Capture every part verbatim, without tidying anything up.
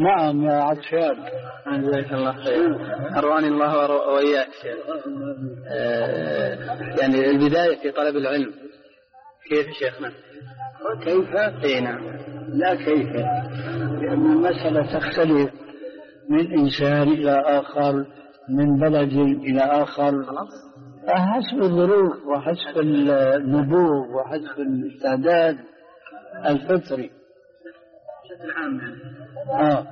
نعم يا عطشان. جزاك الله خير. أرواني الله وإياك شيخ. آه يعني البداية في طلب العلم كيف شيخنا؟ كيف؟ اي نعم. لا كيف، لأن المسألة تختلف من إنسان إلى آخر، من بلد إلى آخر، حسب الظروف وحسب النبوغ وحسب الاستعداد الفطري. بشكل عام يعني. آه.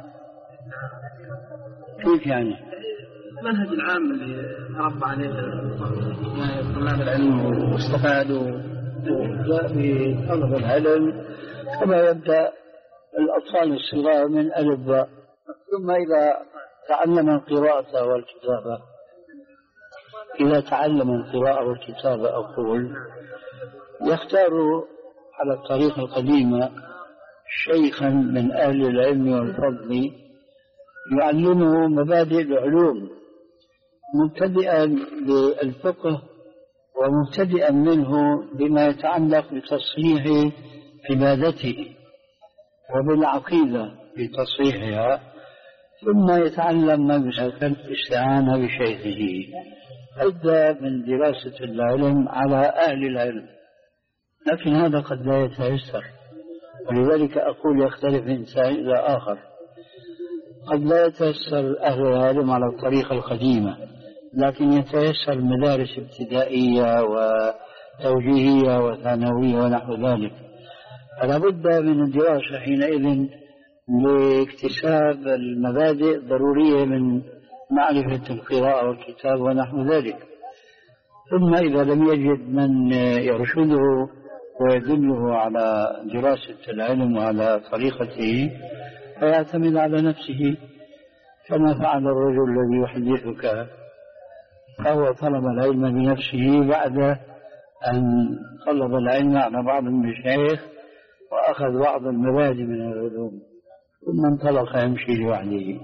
كيف يعني؟ المنهج العام اللي تربى عليه طلاب العلم واستفادوا. يبدأ بطلب العلم كما يبدأ الأطفال الصغار من ألف باء، ثم إذا تعلم القراءة والكتابة إذا تعلم القراءة والكتابة أقول يختار على الطريقة القديمة شيخا من أهل العلم والفضل يعلمه مبادئ العلوم مبتدئا بالفقه ومبتدئا منه بما يتعلق بتصحيح عبادته وبالعقيدة بتصحيحها، ثم يتعلم ما يسمى الاستعانة بشيخه. أبدأ من دراسة العلم على أهل العلم، لكن هذا قد لا يتيسر، ولذلك أقول يختلف إنسان إلى آخر. قد لا يتيسر أهل العلم على الطريقة القديمة، لكن يتيسر مدارس ابتدائية وتوجيهية وثانوية ونحو ذلك. فلا بد من الدراسة حينئذ لاكتساب المبادئ الضرورية من معرفة القراءة والكتاب ونحو ذلك. ثم إذا لم يجد من يرشده ويدله على دراسة العلم وعلى طريقته فيعتمد على نفسه كما فعل الرجل الذي يحدثك، فهو طلب العلم بنفسه بعد أن طلب العلم على بعض المشايخ وأخذ بعض المبادئ من العلوم ثم انطلق يمشي لوحده.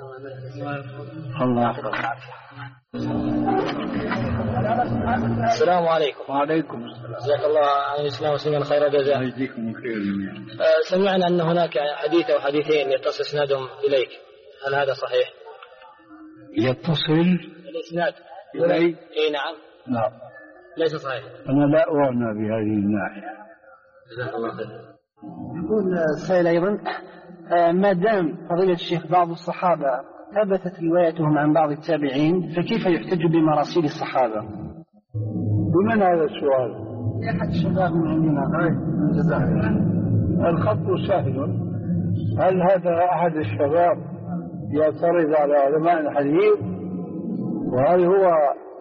الله يحفظك. السلام عليكم. وعليكم السلام. جزاك الله عن الإسلام وسلم خير جزاء. يجزيكم خير جميعا. سمعنا أن هناك حديث أو حديثين يتصل إسنادهم إليك، هل هذا صحيح؟ يتصل الإسناد إلي؟ إيه نعم. لا ليس صحيح. أنا لا أعنى بهذه الناحية. جزاك الله خير. يقول السائل أيضا ما دام فضيلة الشيخ بعض الصحابة ثبتت روايتهم عن بعض التابعين فكيف يحتج بمراسيل الصحابة؟ بمن هذا السؤال؟ أحد الشباب من عندنا من الجزائر. الخط سهل. هل هذا أحد الشباب يعترض على علماء الحديث؟ وهل هو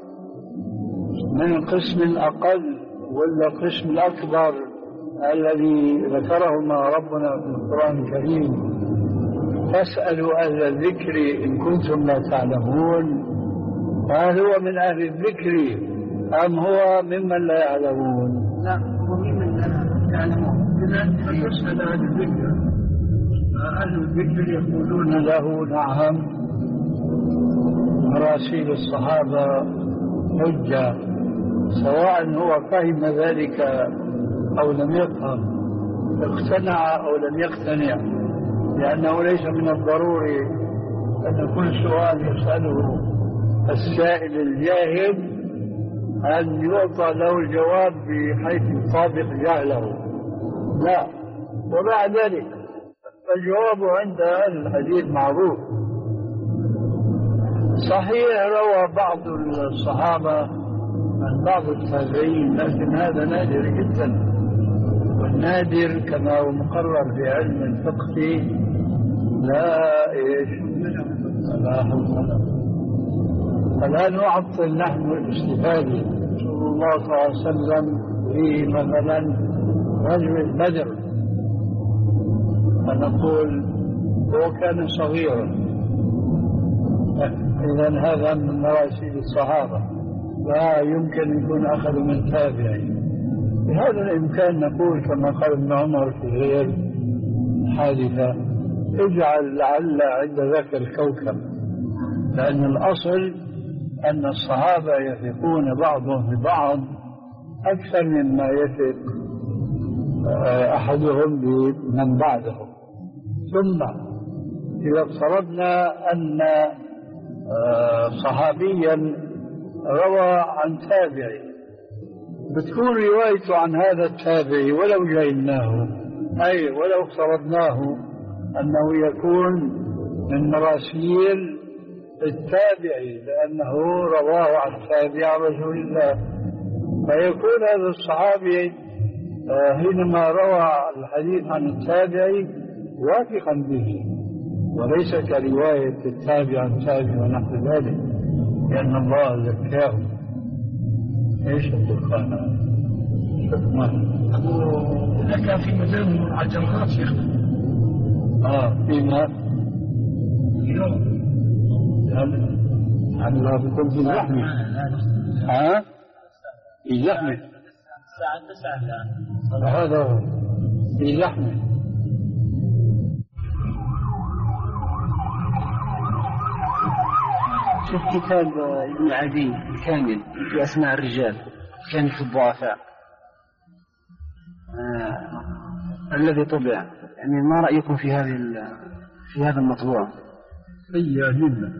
من القسم الأقل ولا القسم الأكبر الذي ذكرهما ربنا في القرآن الكريم؟ فاسألوا أهل الذكر إن كنتم لا تعلمون. هل هو من أهل الذكر أم هو ممن لا يعلمون؟ لا هو ممن لا يعلمون. إذن فاسأل أهل الذكر. أهل الذكر يقولون له نعم مراسيل الصحابة حجة، سواء هو فهم ذلك أو لم يفهم، اقتنع أو لم يقتنع، لأنه ليس من الضروري أن كل سؤال يسأله السائل الجاهل أن يعطى له الجواب بحيث يطابق جهله، لا. ومع ذلك الجواب عند أهل الحديث معروف. صحيح روى بعض الصحابة عن بعض التابعين، لكن هذا نادر جدا، والنادر كما هو مقرر في علم الفقه لا إيش لا حصل. فلا نعطل نحن الاستفادة. رسول الله صلى الله عليه وسلم في مثلا رجل بدر فنقول هو كان صغيرا، إذن هذا من مراسيل الصحابة لا يمكن يكون أخذ من تابعين. بهذا الإمكان نقول كما قال ابن عمر في غير حادثة اجعل لعل عند ذاك الكوكب، لأن الأصل أن الصحابة يثقون بعضهم ببعض أكثر مما يثق أحدهم بمن بعدهم. ثم إذا افترضنا أن صحابيا روى عن تابعي، بتكون روايته عن هذا التابعي ولو جئناه، أي ولو افترضناه أنه يكون من مراسيل التابعي لأنه رواه عن تابع رسول الله، فيكون هذا الصحابي حينما روى الحديث عن التابعي واثقا به وليس كرواية التابع عن تابع ونحو ذلك، لأن الله زكاه. ايش الدخان؟ إذا كان في مزام على الجمرات شيخ اه فيما اليوم هل هذا بيكون في زحمة؟ ها؟ في زحمة الساعة تسعة الآن هذا هو في زحمة. شوف كتاب ابن عدي الكامل في أسماء الرجال كان في الضعفاء آه. الذي طبع، يعني ما رأيكم في هذه في هذا المطبوع؟ سيئة جدا.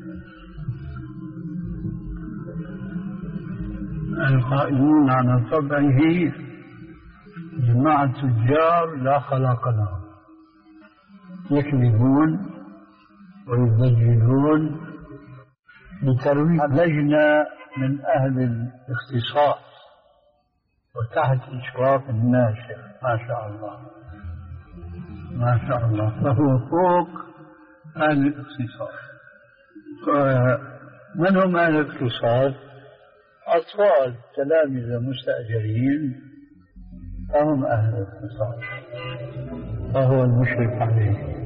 القائمون على طبعه جماعة تجار لا خلاق لهم، يكذبون ويبجلون بترويج لجنة من أهل الاختصاص وتحت إشراف الناشر، ما شاء الله ما شاء الله، فهو فوق أهل الاختصاص. من هم أهل الاختصاص؟ أطفال تلامذة مستأجرين فهم أهل الاختصاص، فهو المشرف عليه.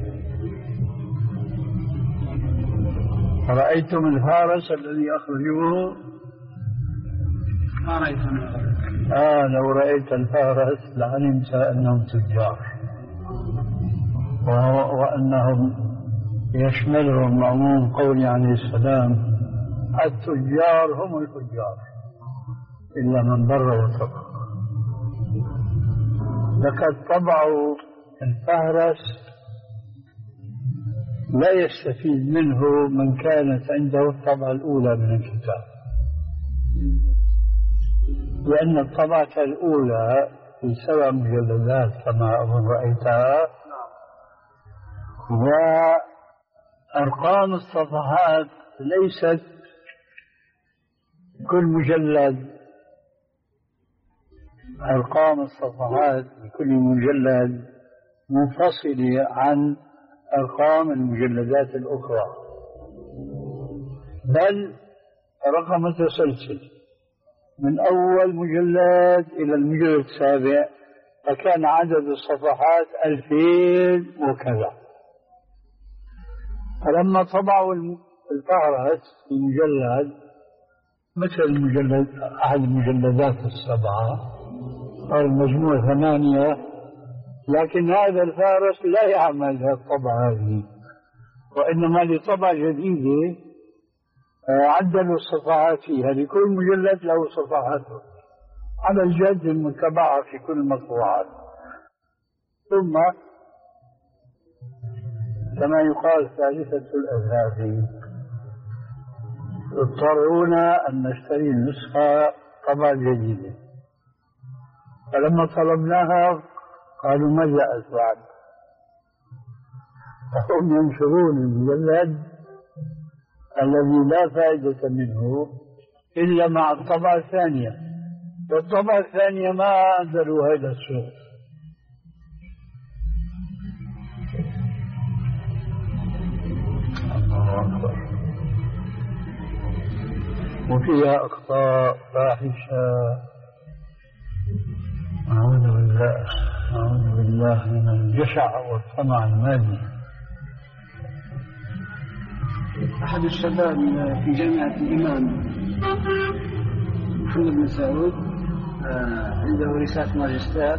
رأيتم الفارس الذي أخرجوه؟ ما رأيتم. آه لو رأيت الفارس لعلمت أنهم تجار، وأنهم يشملهم عموم قول عليه السلام التجار هم الفجار إلا من بر وتقى. لقد طبعوا الفهرس لا يستفيد منه من كانت عنده الطبعة الأولى من الكتاب، لأن الطبعة الأولى في سبع مجلدات كما أظن رأيتها، وأرقام الصفحات ليست كل مجلد، أرقام الصفحات لكل مجلد منفصلة عن أرقام المجلدات الأخرى، بل رقم متسلسل من أول مجلد إلى المجلد السابع، فكان عدد الصفحات ألفين وكذا. فلما طبعوا الفهرس في مجلد مثل المجلد أحد المجلدات السبعة أو المجموع ثمانية، لكن هذا الفارس لا يعمل هالطبعة هذه، وإنما لطبعة جديدة عدلوا الصفحات فيها، لكل مجلد له صفحاته على الجد المتبعة في كل المطبوعات. ثم كما يقال ثالثة الأذهاب، اضطرونا أن نشتري نسخة طبعة جديدة، فلما طلبناها قالوا ما جاءت بعد، فهم ينشرون المجلد الذي لا فائدة منه إلا مع الطبعة الثانية، والطبعة الثانية ما أنزلوا هذا السوق. الله أكبر. وفيها أخطاء فاحشة، أعوذ بالله أعوذ بالله من الجشع والطمع المادي. أحد الشباب في جامعة الإمام محمد بن سعود عنده رسالة ماجستير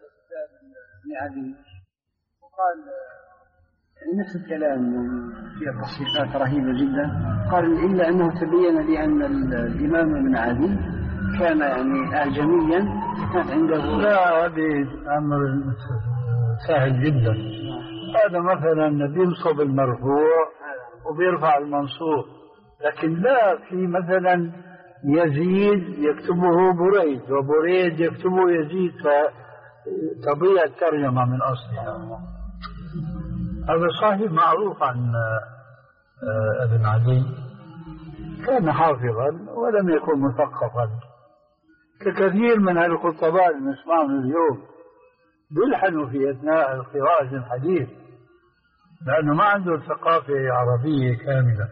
وقال يعني نفس الكلام فيها تصحيحات رهيبة جدا. قال إلا أنه تبين لي أن الإمام ابن عدي كان يعني أعجميا، كانت عنده لا، هذه أمر سهل جدا. هذا مثلا بينصب المرفوع وبيرفع المنصوب، لكن لا في مثلا يزيد يكتبه بريد وبريد يكتبه يزيد فتضيع الترجمة من أصلها. هذا صحيح معروف عن ابن عدي، كان حافظا ولم يكن مثقفا ككثير من الخطباء اللي نسمعهم اليوم بيلحنوا في أثناء القراءة الحديث لأنه ما عنده ثقافة عربية كاملة.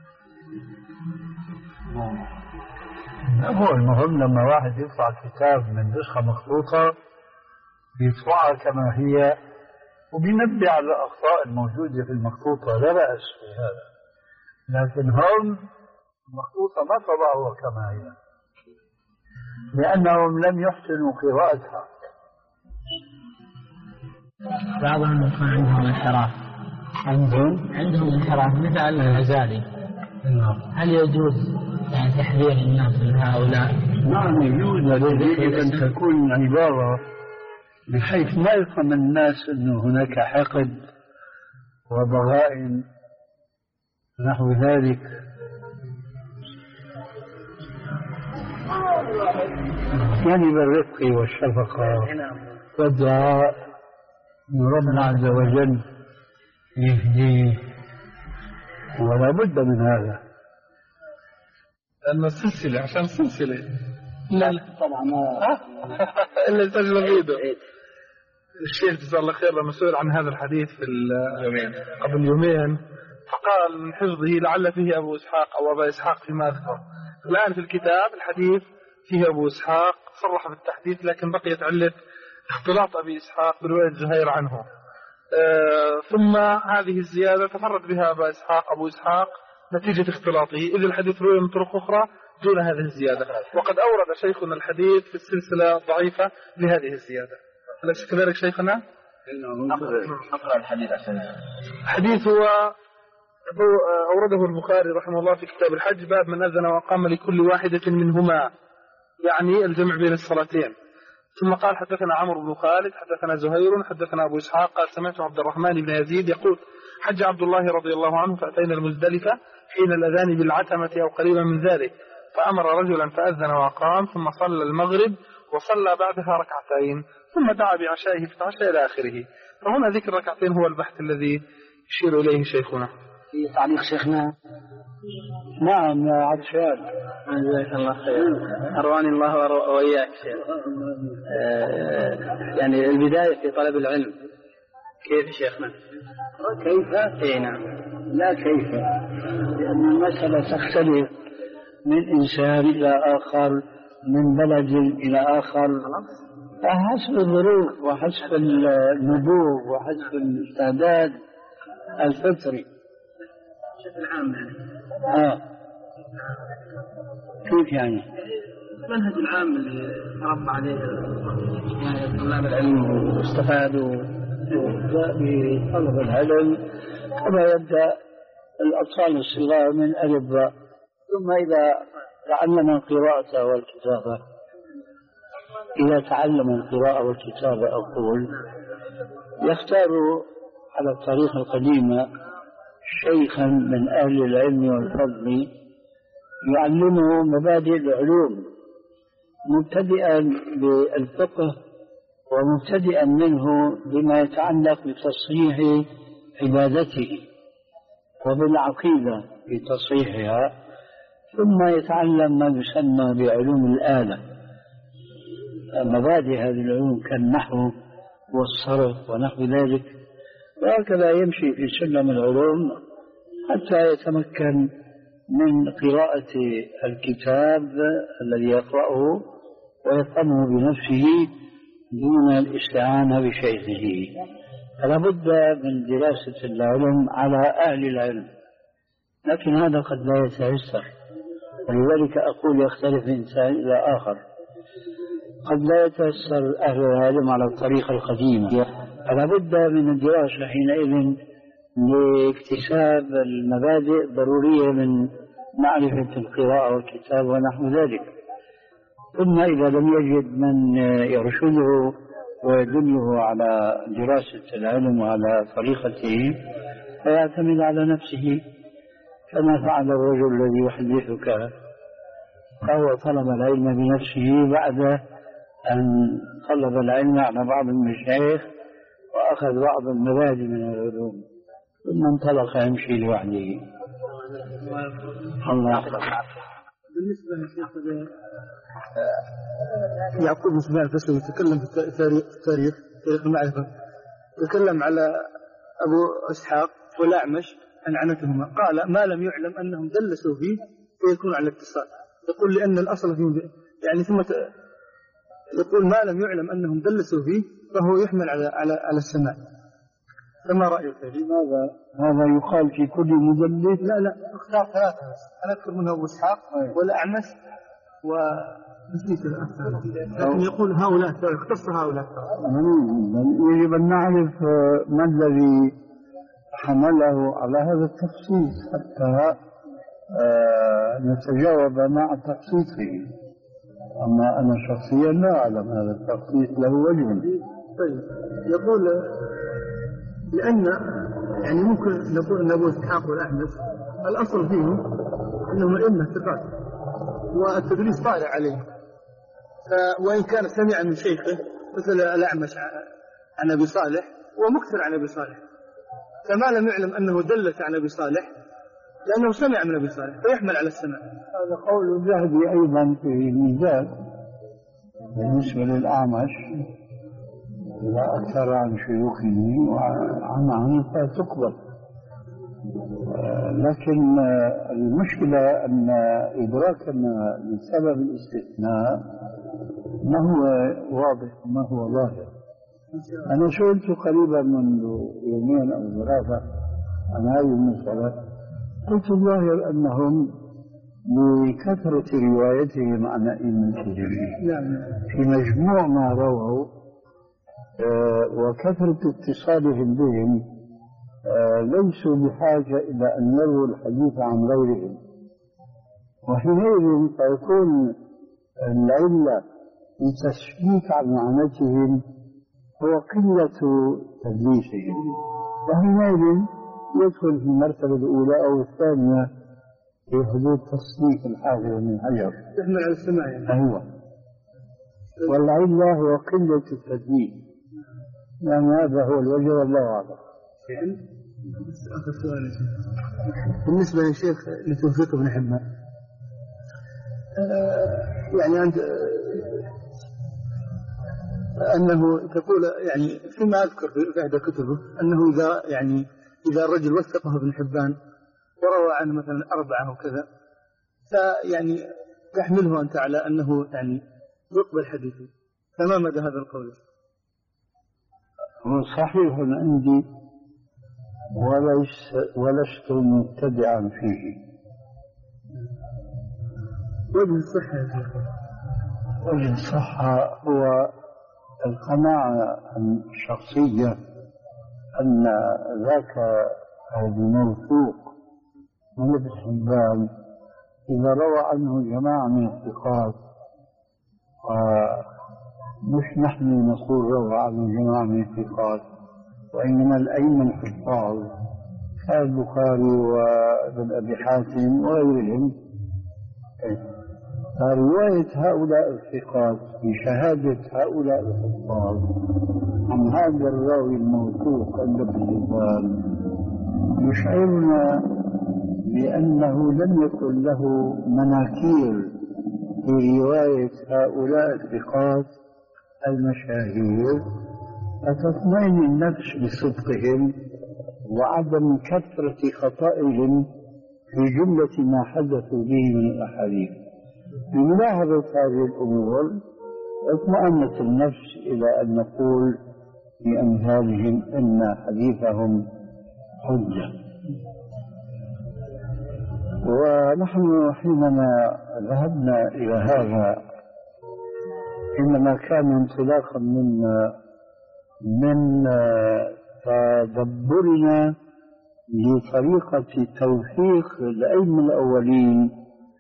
هو المهم لما واحد يطلع كتاب من نسخة مخطوطة بيطبعها كما هي وبينبه على الأخطاء الموجودة في المخطوطة، لا بأس في هذا، لكن هم المخطوطة ما طبعوها كما هي لأنهم لم يحسنوا قراءتها. بعضهم يكون عندهم انحراف عندهم عندهم انحراف مثل الغزالي، هل يجوز يعني تحذير الناس من هؤلاء؟ نعم يجوز، يجب أن تكون عبارة بحيث ما يفهم الناس أنه هناك حقد وضغائن نحو ذلك. يعني بالرفق والشفقة والدعاء من ربنا عز وجل يهديه، ولا بد من هذا. لأنه سلسلة عشان سلسلة لا طبعا ما إلا سجل بيده. الشيخ جزاه الله خير لما سئل عن هذا الحديث في اليومين قبل يومين فقال من حفظه لعل فيه أبو إسحاق أو أبا إسحاق فيما أذكر. الآن في الكتاب الحديث فيه أبو إسحاق صرح بالتحديث، لكن بقيت علة اختلاط أبي إسحاق برواية زهير عنه. آه ثم هذه الزيادة تفرد بها أبا إسحاق أبو إسحاق نتيجة اختلاطه، إذ الحديث روي من طرق أخرى دون هذه الزيادة، وقد أورد شيخنا الحديث في السلسلة الضعيفة لهذه الزيادة. أليس كذلك شيخنا؟ أقرأ الحديث عشان الحديث هو أورده البخاري رحمه الله في كتاب الحج باب من أذن وقام لكل واحدة منهما، يعني الجمع بين الصلاتين. ثم قال حدثنا عمرو بن خالد حدثنا زهير حدثنا أبو إسحاق قال سمعت عبد الرحمن بن يزيد يقول حج عبد الله رضي الله عنه فأتينا المزدلفة حين الأذان بالعتمة أو قريبا من ذلك، فأمر رجلا فأذن وقام ثم صلى المغرب وصلى بعدها ركعتين ثم دعا بعشائه فتعشى إلى آخره. فهنا ذكر ركعتين هو البحث الذي يشير إليه شيخنا. في تعليق شيخنا. نعم يا عطشان جزاك الله خير، أرواني الله وإياك شيخ. آه يعني البداية في طلب العلم كيف شيخنا؟ كيف؟ اي نعم. لا كيف، لأن المسألة تختلف من إنسان إلى آخر، من بلد إلى آخر، حسب الظروف وحسب النبوغ وحسب الاستعداد الفطري. بشكل عام يعني. آه. كيف يعني؟ المنهج العام اللي تربى عليه يعني طلاب العلم واستفادوا. يبدأ بطلب العلم كما يبدأ الأطفال الصغار من ألف باء، ثم إذا تعلم القراءة والكتابة إذا تعلم القراءة والكتابة أقول يختار على الطريقة القديمة شيخا من أهل العلم والفضل يعلمه مبادئ العلوم مبتدئا بالفقه ومبتدئا منه بما يتعلق بتصحيح عبادته وبالعقيدة في تصحيحها، ثم يتعلم ما يسمى بعلوم الآلة، مبادئ هذه العلوم كالنحو والصرف ونحو ذلك، وهكذا يمشي في سلم العلوم حتى يتمكن من قراءة الكتاب الذي يقرأه ويفهمه بنفسه دون الاستعانة بشيخه. فلا بد من دراسة العلم على أهل العلم، لكن هذا قد لا يتيسر، ولذلك أقول يختلف إنسان إلى آخر. قد لا يتيسر أهل العلم على الطريقة القديمة، فلا بد من الدراسة حينئذ لاكتساب المبادئ الضرورية من معرفة القراءة والكتاب ونحو ذلك. ثم إذا لم يجد من يرشده ويدله على دراسة العلم وعلى طريقته فيعتمد على نفسه كما فعل الرجل الذي يحدثك، فهو طلب العلم بنفسه بعد أن طلب العلم على بعض المشايخ وأخذ بعض المبادئ من العلوم ثم انطلق يمشي لوحده. الله يحفظك. بالنسبة للشيخ يعقوب بن سفيان الفسوي يتكلم في التاريخ تاريخ تاريخ المعرفة، يتكلم على أبو إسحاق والأعمش عن عنتهما، قال ما لم يعلم أنهم دلسوا فيه فيكون على الاتصال. يقول لأن الأصل فيه يعني ثم يقول ما لم يعلم أنهم دلسوا فيه فهو يحمل على على على السماع. فما رأيك في هذا؟ هذا يقال في كل مدلس؟ لا لا، اختار ثلاثة بس، أنا أذكر منه أبو إسحاق والأعمش ونسيت الأخر، لكن يقول هؤلاء اختص هؤلاء. يجب أن نعرف ما الذي حمله على هذا التخصيص حتى نتجاوب مع تخصيصه. أما أنا شخصيا لا أعلم هذا التخصيص له وجه. طيب، يقول لأن يعني ممكن نقول أن أبو إسحاق والأحمد الأصل فيهم أنهم أئمة ثقات والتدريس طارئ عليهم، وإن كان سمع من شيخه مثل الأعمش عن أبي صالح ومكثر عن أبي صالح، فما لم يعلم أنه دلت عن أبي صالح لأنه سمع من أبي صالح فيحمل على السماع. هذا قول الذهبي أيضا في الميزان بالنسبة للأعمش، إذا أكثر عن شيوخه وعن عنه فتقبل. لكن المشكلة أن إدراكنا لسبب الاستثناء ما هو واضح وما هو ظاهر. أنا سئلت قريبا منذ يومين أو ثلاثة عن هذه المسألة، قلت الظاهر أنهم لكثرة روايتهم عن أئمة الجميع في مجموع ما رووا وكثرة اتصالهم بهم ليسوا بحاجة إلى أن يرووا الحديث عن غيرهم، وحينئذ فيكون العلة لتثبيت عن معنتهم هو قلة تدليسهم، وحينئذ يدخل في المرتبة الأولى أو الثانية في حدود تصنيف الحافظ من حجر تحمل على السماع. أيوة، والعلة هو قلة التدليس، يعني هذا هو الوجه والله أعلم. آخر سؤال بالنسبة للشيخ لتوفيق بن حبان، يعني أنت أنه تقول يعني فيما أذكر في إحدى كتبه أنه إذا يعني إذا الرجل وثقه ابن حبان وروى عنه مثلا أربعة وكذا فيعني تحمله أنت على أنه يعني يقبل حديثه، فما مدى هذا القول؟ هو صحيح عندي وليس ولست مبتدعا فيه. وجه الصحة يا شيخ؟ وجه الصحة هو القناعة الشخصية أن ذاك الموثوق من ابن حبان إذا روى عنه جماعة من الثقات، ومش نحن نقول روى عنه جماعة من الثقات وإنما الأئمة الحفاظ كالبخاري وابن أبي حاتم وغيرهم، فرواية هؤلاء الثقات بشهادة هؤلاء الحفاظ عن هذا الراوي الموثوق عند ابن حبان يشعرنا بأنه لم يكن له مناكير في رواية هؤلاء الثقات المشاهير، فتطمئن النفس بصدقهم وعدم كثرة خطئهم في جملة ما حدثوا به من الأحاديث. بملاحظة هذه الأمور اطمأنت النفس إلى أن نقول لأمثالهم إن حديثهم حجة. ونحن حينما ذهبنا إلى هذا إنما كان انطلاقا من من تدبرنا لطريقة توثيق الأئمة الأولين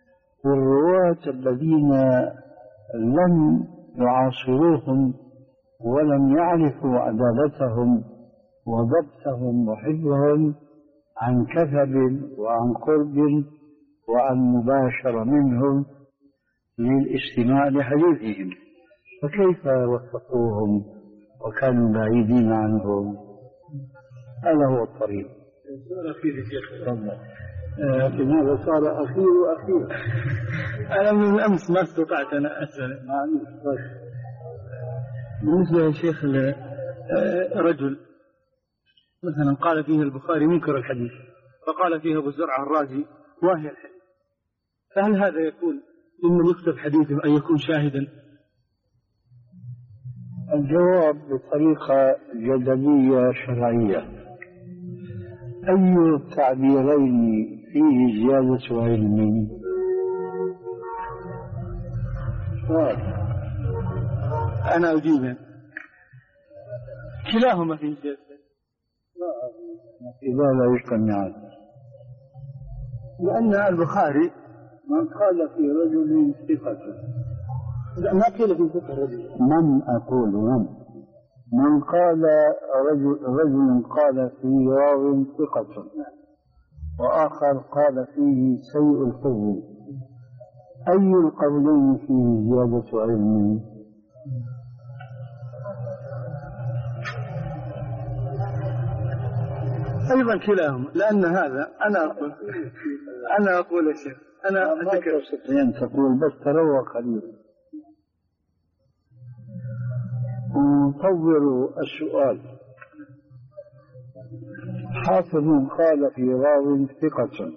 والرواة الذين لم يعاصروهم ولم يعرفوا عدالتهم وضبطهم وحفظهم عن كذب وعن قرب وعن مباشرة منهم للاستماع لحديثهم، فكيف وثقوهم وكانوا بعيدين عنهم؟ هذا هو الطريق. صار أخير يا شيخ، لكن هذا صار أخير وأخير. أنا من أمس ما استطعت أنا أسأل. بالنسبة يا شيخ رجل مثلا قال فيه البخاري منكر الحديث، فقال فيه أبو زرعة الرازي واهي الحديث، فهل هذا يكون ممن يكتب حديثه أن يكون شاهدا؟ الجواب بطريقة جدلية شرعية. أي التعبيرين فيه زيادة علم؟ أنا أجيب كلاهما فيه زيادة. إذا لا يجتمعان، لأن البخاري من قال في رجل ثقة، ما قيل في ثقة رجل، من أقول من من قال رجل, رجل قال في راو ثقة وآخر قال فيه سيء الحفظ، أي القولين فيه زيادة علم؟ أيضا كلاهما، لأن هذا أنا أقول أنا أقول يا شيخ أنا أذكر ستين تقول بس تروى قليلا. نطور السؤال. حافظ قال في راو ثقة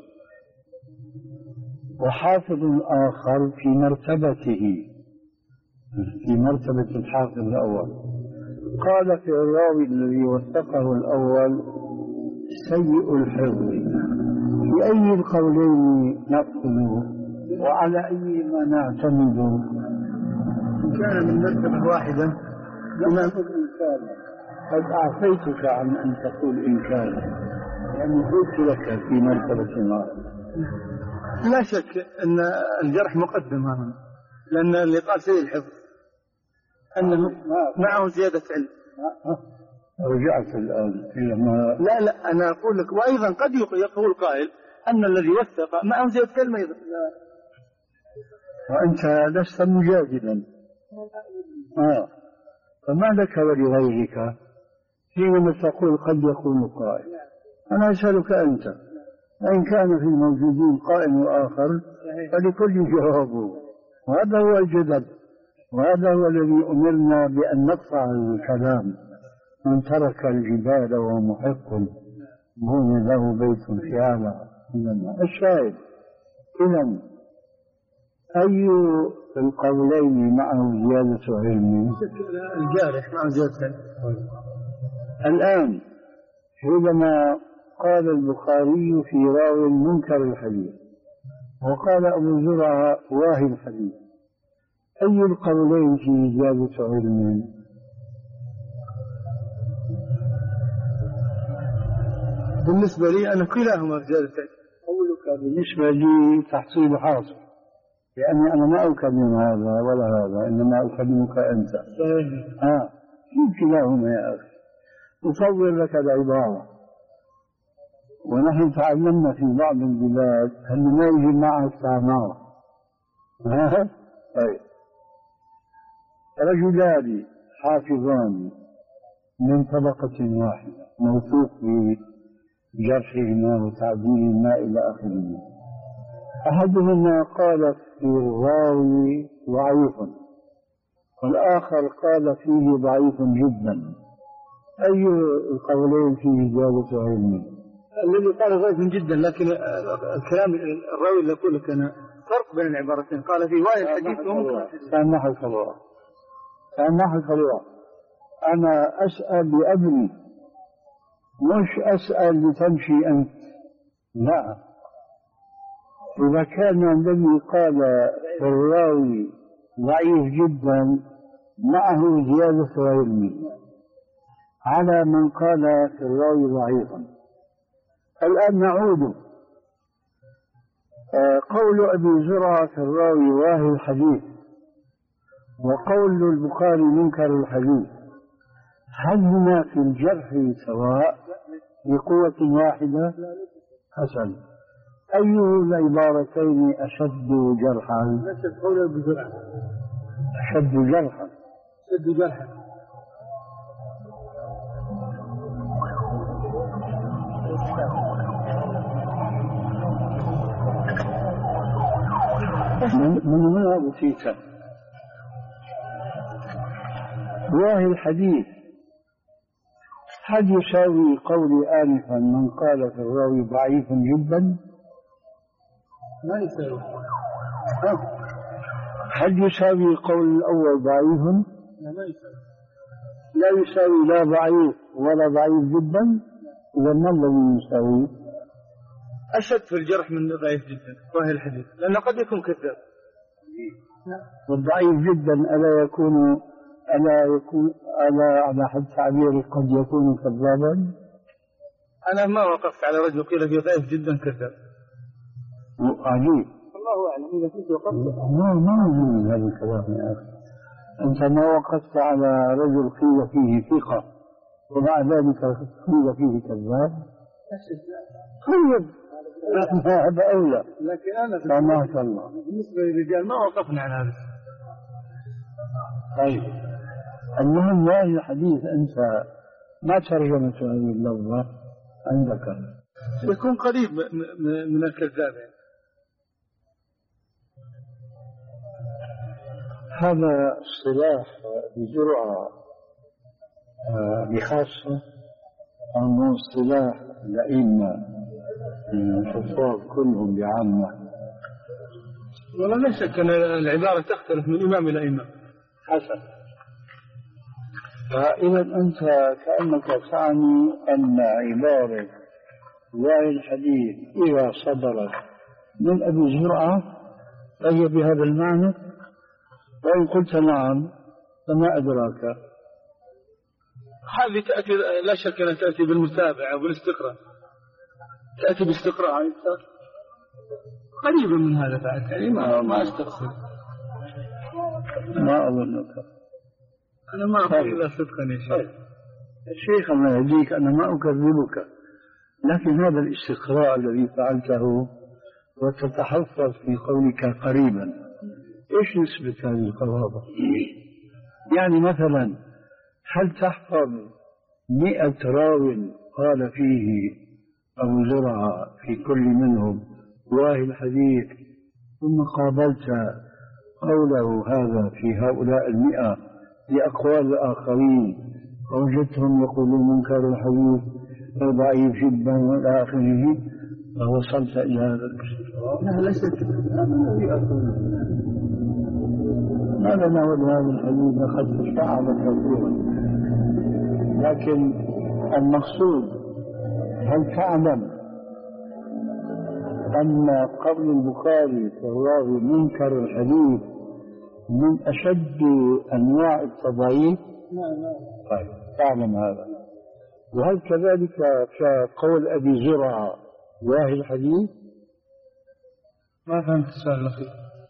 وحافظ آخر في مرتبته في مرتبة الحافظ الأول قال في الراوي الذي وثقه الأول سيء الحفظ، في أي القولين نقتل وعلى أي ما نعتمد؟ إن كان من مرتبة واحدة لما تقول إن كان قد أعفيتك عن أن تقول إن كان، لأني قلت لك في مرتبة واحدة. لا شك أن الجرح مقدم هنا، لأن اللي قال سيء الحفظ أنه معه زيادة علم. رجعت الآن إلى ما لا لا أنا أقول لك، وأيضا قد يقول قائل أن الذي وثق معه زيادة علم أيضا. وأنت لست مجادلا، آه فما لك ولغيرك حينما تقول قد يكون قائل؟ أنا أسألك أنت، وإن كان في الموجودين قائل وآخر فلكل جوابه، وهذا هو الجدل، وهذا هو الذي أمرنا بأن نقطع الكلام. من ترك الجبال وهو محق بني له بيت فعالة. الشاهد إذن أي القولين معه زيادة علم؟ الجارح معه زيادة علم. الآن حينما قال البخاري في راو منكر الحديث وقال أبو زرعة واهي الحديث، أي القولين في زيادة علم؟ بالنسبة لي أنا كلاهما زيادة علم. قولك بالنسبة لي تحصيل حاصل، لأني أنا ما أكلم هذا ولا هذا، إنما أكلمك أنت. آه كلاهما يا أخي. أصور لك العبارة، ونحن تعلمنا في بعض البلاد أن ما يجي معه استعمار. طيب رجلان حافظان من طبقة واحدة موثوق بجرحهما وتعديلهما إلى آخره، أحدهما قال في الراوي ضعيف والآخر قال فيه ضعيف جدا، أي القولين فيه زيادة علم؟ الذي قال ضعيف جدا، لكن الكلام الراوي اللي يقول لك أنا فرق بين العبارتين، قال في واحد الحديث ومنكر. سامحك الله سامحك الله، أنا أسأل لأبني مش أسأل لتمشي أنت. لا، إذا كان الذي قال في الراوي ضعيف جدا معه زيادة علم على من قال في الراوي ضعيفا. الآن نعود. قول أبي زرعة في الراوي واهي الحديث وقول البخاري منكر الحديث، هل هنا في الجرح سواء بقوة واحدة؟ حسن. أي العبارتين أشد جرحا؟ أشد جرحا. أشد جرحا. من هنا بسيطة. رواية الحديث هل يساوي قولي آنفا من قال في الراوي ضعيف جدا؟ ما يساوي. هل يساوي قول الأول ضعيف؟ لا ما يساوي. لا يساوي لا ضعيف ولا ضعيف جدا. إذا ما الذي يساوي؟ أشد في الجرح من ضعيف جدا وهي الحديث، لأنه قد يكون كذاب. والضعيف جدا ألا يكون ألا يكون ألا على حد تعبير قد يكون كذابا؟ أنا ما وقفت على رجل قيل فيه ضعيف جدا كذاب. عجيب. الله أعلم إذا كنت وقفت. ما ما يجوز هذا الكلام يا أخي. أنت ما وقفت على رجل قيل فيه ثقة ومع ذلك قيل فيه كذاب؟ طيب هذا أولى. لكن أنا ما شاء الله بالنسبة للرجال ما وقفنا على هذا. طيب المهم هذا الحديث أنت ما ترجمت هذه اللفظة عندك؟ يكون قريب من الكذاب. هذا اصطلاح بجرعة بخاصة أو اصطلاح الأئمة الحفاظ كلهم بعامة؟ والله لا شك أن العبارة تختلف من إمام إلى إمام. حسن. فإذا أنت كأنك تعني أن عبارة رواية الحديث إذا صدرت من أبي زرعة فهي بهذا المعنى، وإن قلت نعم فما أدراك. هذه تأتي لا شك أن تأتي بالمتابعة وبالاستقراء، تأتي باستقراء قريبا من هذا بعد، يعني ما ما أستقصد. ما أظنك. أنا ما أقول إلا صدقا يا شيخ. الشيخ الله يهديك أنا ما أكذبك، لكن هذا الاستقراء الذي فعلته وتتحفظ في قولك قريبا، إيش نسبة هذه القرابة؟ يعني مثلا هل تحفظ مئة راو قال فيه أبو زرعة في كل منهم رواية الحديث ثم قابلت قوله هذا في هؤلاء المئة لأقوال الآخرين ووجدتهم يقولون منكر الحديث ضعيف جدا وإلى آخره فوصلت إلى هذا الاستقرار؟ لا ليست ما لنا ولهذا الحديث قد تشعب كثيرا، لكن المقصود هل تعلم أن قبل البخاري في الراوي منكر الحديث من أشد أنواع التضعيف؟ نعم نعم. طيب تعلم هذا. وهل كذلك كقول أبي زرعة واهي الحديث؟ ما فهمت السؤال الأخير.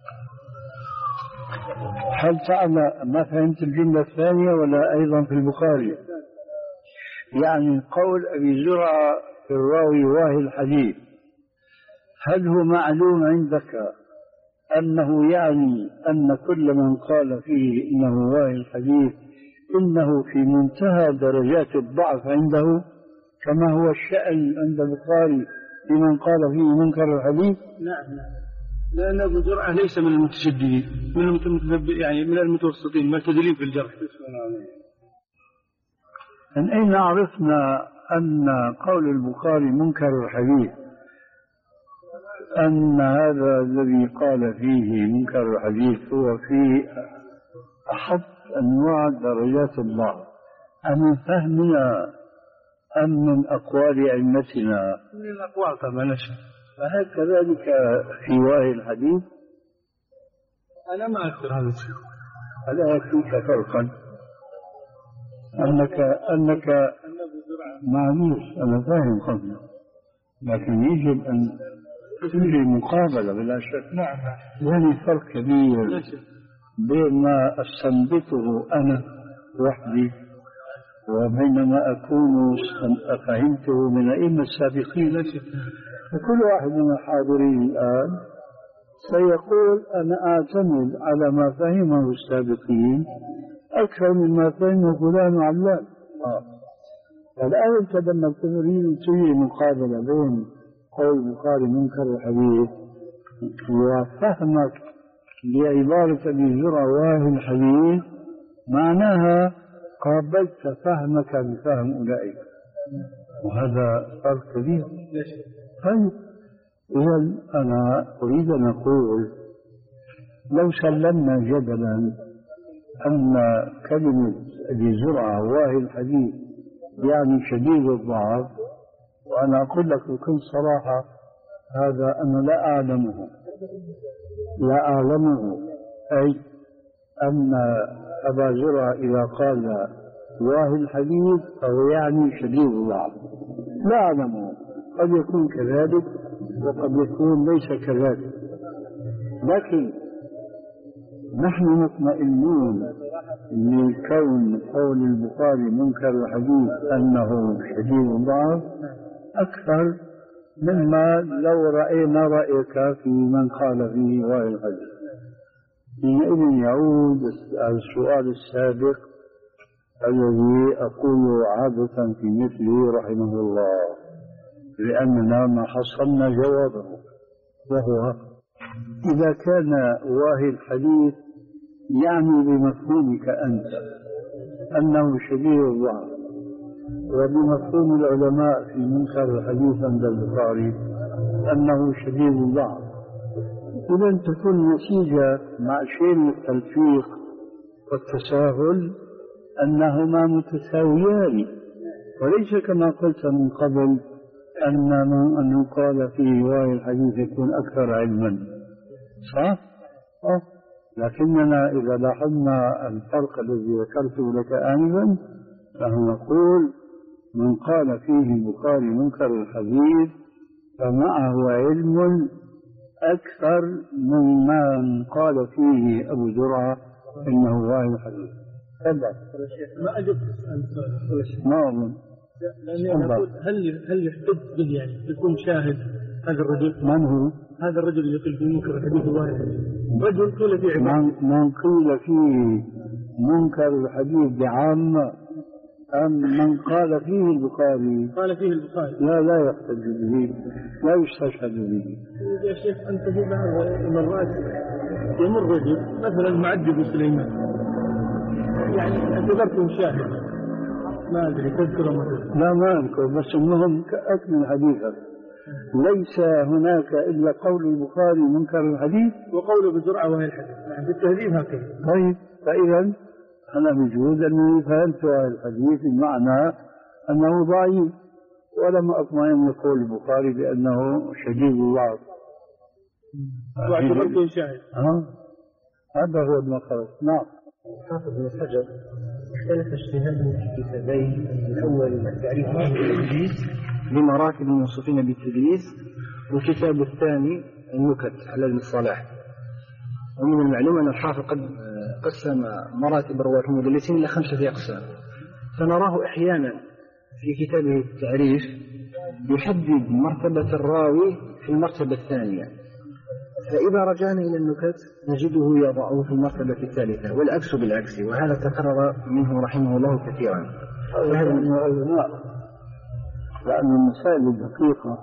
هل تعلم ما فهمت الجملة الثانية ولا أيضا في البخاري؟ يعني قول أبي زرعة في الراوي واهي الحديث هل هو معلوم عندك أنه يعني أن كل من قال فيه إنه واهي الحديث إنه في منتهى درجات الضعف عنده كما هو الشأن عند البخاري لمن قال فيه منكر الحديث؟ نعم نعم. لأن أبو زرعة ليس من المتشددين، من المتذب يعني من المتوسطين المعتدلين في الجرح. من أين عرفنا أن قول البخاري منكر الحديث أن هذا الذي قال فيه منكر الحديث هو في أحد أنواع درجات الضعف؟ أم فهمنا أم من أقوال أئمتنا؟ من الأقوال طبعا نشأ. فهل كذلك في واهي الحديث؟ أنا ما أذكر هذا الشيء. ألا يكفيك فرقا أنك أنك معلوش أنا فاهم قصدك، لكن يجب أن توجد مقابلة بلا شك. نعم. يعني فرق كبير بين ما أستنبطه أنا وحدي وبينما أكون فهمته من الأئمة السابقين، وكل واحد من الحاضرين الآن سيقول أنا أعتمد على ما فهمه السابقين أكثر مما فهمه فلان وعلان. الآن أنت لما تريد تسوي مقابلة بين قول البخاري منكر الحديث وفهمك لعبارة أبي زرعة واهي الحديث، معناها قابلت فهمك بفهم أولئك، وهذا فرق كبير. طيب إذا أنا أريد أن أقول لو سلمنا جدلا أن كلمة أبي زرعة واهي الحديث يعني شديد الضعف، وأنا أقول لك بكل صراحة هذا أنا لا أعلمه لا أعلمه أي أن أبا زرعة إذا قال واهي الحديث فهو يعني شديد الضعف، لا أعلمه. قد يكون كذلك وقد يكون ليس كذلك، لكن نحن مطمئنون لكون قول البخاري منكر الحديث أنه شديد الضعف أكثر مما لو رأينا رأيك في من قال فيه واهي الحديث. حينئذ يعود السؤال السابق الذي أقول عادة في مثله رحمه الله، لأننا ما حصلنا جوابه، وهو إذا كان واهي الحديث يعني بمفهومك أنت أنه شديد الضعف، وبمفهوم العلماء في منكر الحديث عند البخاري أنه شديد الضعف، إذا تكون النتيجة مع شيء من التلفيق والتساهل أنهما متساويان، وليس كما قلت من قبل أن من قال فيه واهي الحديث يكون أكثر علما، صح؟ أه. لكننا إذا لاحظنا الفرق الذي ذكرته لك آنفا فهو نقول من قال فيه البخاري منكر الحديث فمعه علم أكثر ممن قال فيه أبو زرعة إنه واهي الحديث. تفضل. ما أجبت عن السؤال. ما أظن. لأني أقول هل هل يحتج به يعني يكون شاهد هذا الرجل؟ من هو؟ هذا الرجل اللي يقول في منكر الحديث واهي الحديث. رجل قيل فيه عبارة. من قيل فيه منكر الحديث بعامة أم من قال فيه البخاري؟ قال فيه البخاري. لا لا يحتج به، لا يستشهد به. يا شيخ أنت في بعض المرات يمر رجل مثلا معدي بسليمان، يعني اعتبرته شاهد، ما أدري تذكره مثلا. لا ما أذكر، بس المهم أكمل حديثك. ليس هناك إلا قول البخاري منكر الحديث وقوله بزرعة وهي الحديث، يعني بالتهذيب هكذا. طيب فإذا أنا بجوز أنني فهمت هذا الحديث بمعنى أنه ضعيف، ولم أطمئن لقول البخاري بأنه شديد الضعف. واعتبرته شاهد. ها؟ هذا هو المخرج. نعم. حافظ بن حجر اختلف اجتهاده في كتابين، الأول التعريف بالتدليس لمراتب الموصوفين بالتدليس، والكتاب الثاني النكت على المصطلح. ومن المعلوم أن الحافظ قد قسم مراتب الرواة المدلسين إلى خمسة أقسام، فنراه أحيانا في كتابه التعريف يحدد مرتبة الراوي في المرتبة الثانية، فإذا رجعنا إلى النكت نجده يضعه في المرتبة الثالثة، والعكس بالعكس، وهذا تكرر منه رحمه الله كثيرا. هذا من العلماء، لأن المسائل الدقيقة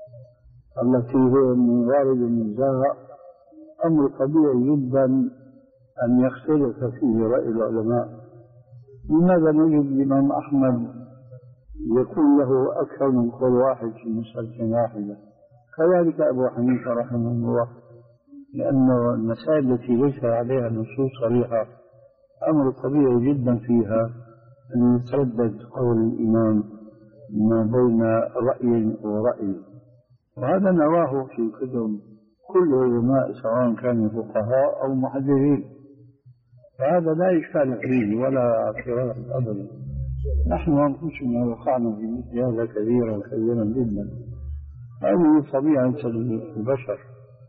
التي هي من وارد النزاع أمر طبيعي جدا أن يختلف فيه رأي العلماء. لماذا نجد الإمام أحمد يكون له أكثر من قول واحد في مسألة واحدة؟ كذلك أبو حنيفة رحمه الله، لأن المسائل التي ليس عليها نصوص صريحة أمر طبيعي جدا فيها أن يتردد قول الإمام ما بين رأي ورأي، وهذا نراه في كتب كل علماء سواء كانوا فقهاء أو محدثين، فهذا لا إشكال فيه ولا اعتراض أبدا. نحن أنفسنا وقعنا في مثل هذا كثيرا كثيرا جدا، هذه طبيعة البشر،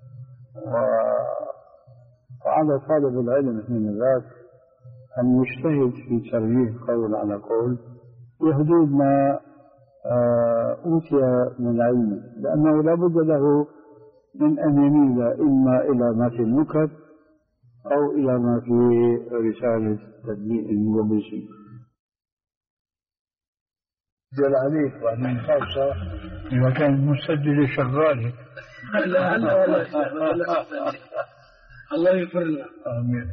وعلى طالب العلم من ذاك أن يجتهد في ترجيح قول على قول بحدود ما أوتي من علمه، لأنه لا بد له من أن يميل إما إلى ما في النكت أو إلى ما في رسالة تدليل المدلسين. جل عليك وأنا خاصة إذا كان المسجل شغال. لا لا لا الله يغفر لنا. آمين.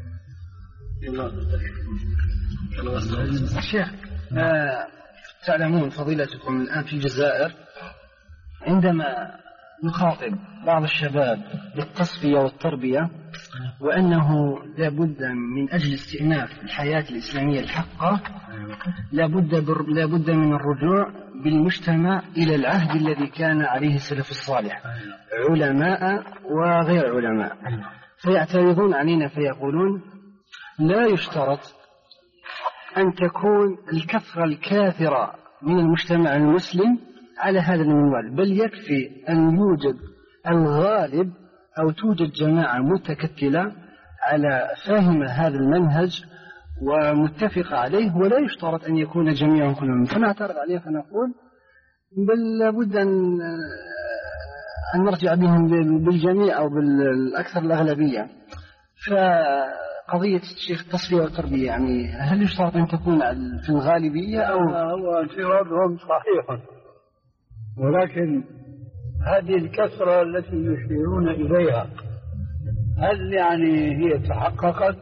الشيخ تعلمون فضيلتكم الآن في الجزائر عندما نخاطب بعض الشباب بالتصفية والتربية وأنه لابد من أجل استئناف الحياة الإسلامية الحقة لابد, بر... لابد من الرجوع بالمجتمع إلى العهد الذي كان عليه السلف الصالح علماء وغير علماء، فيعترضون علينا فيقولون لا يشترط أن تكون الكثرة الكاثرة من المجتمع المسلم على هذا المنوال، بل يكفي أن يوجد الغالب أو توجد جماعة متكتلة على فهم هذا المنهج ومتفق عليه، ولا يشترط أن يكون جميعهم كلهم. فنعترض عليه فنقول بل لابد أن أن نرجع بهم بالجميع أو بالأكثر الأغلبية. فقضية الشيخ التصفية والتربية يعني هل يشترط أن تكون في الغالبية أو هو اعتراضهم صحيح، ولكن هذه الكثرة التي يشيرون إليها هل يعني هي تحققت؟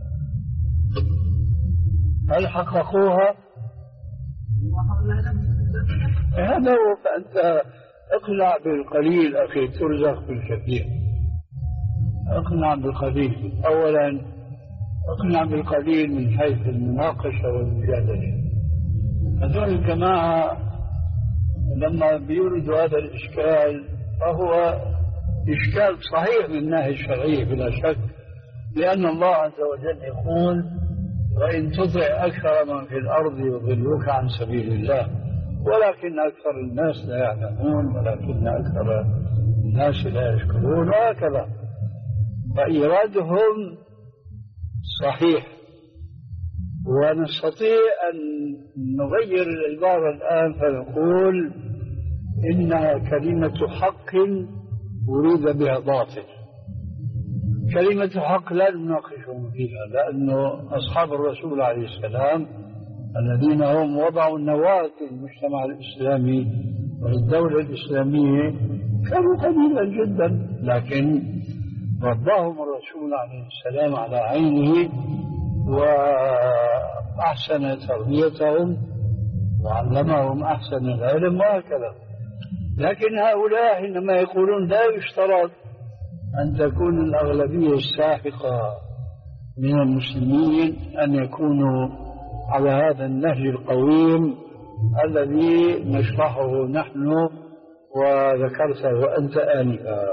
هل حققوها؟ هذا هو. فأنت اقنع بالقليل أخي ترزق بالكثير. اقنع بالقليل أولا، اقنع بالقليل من حيث المناقشة والمجادلة. هذول الجماعة لما بيوردوا هذا الإشكال فهو إشكال صحيح من الناحية الشرعية بلا شك، لأن الله عز وجل يقول وإن تطع أكثر من في الأرض يضلوك عن سبيل الله ولكن أكثر الناس لا يعلمون ولكن أكثر الناس لا يشكرون، وهكذا. فإيرادهم صحيح، ونستطيع أن نغير العبارة الآن فنقول إنها كلمة حق أريد بها باطل. كلمة حق لا نناقشهم فيها، لأنه أصحاب الرسول عليه السلام الذين هم وضعوا النواة المجتمع الإسلامي والدولة الإسلامية كانوا قليلا جدا، لكن رباهم الرسول عليه السلام على عينه وأحسن تربيتهم وعلمهم أحسن العلم وهكذا. لكن هؤلاء حينما يقولون لا يشترط أن تكون الأغلبية الساحقة من المسلمين أن يكونوا على هذا النهج القويم الذي نشرحه نحن وذكرته أنت آنفا.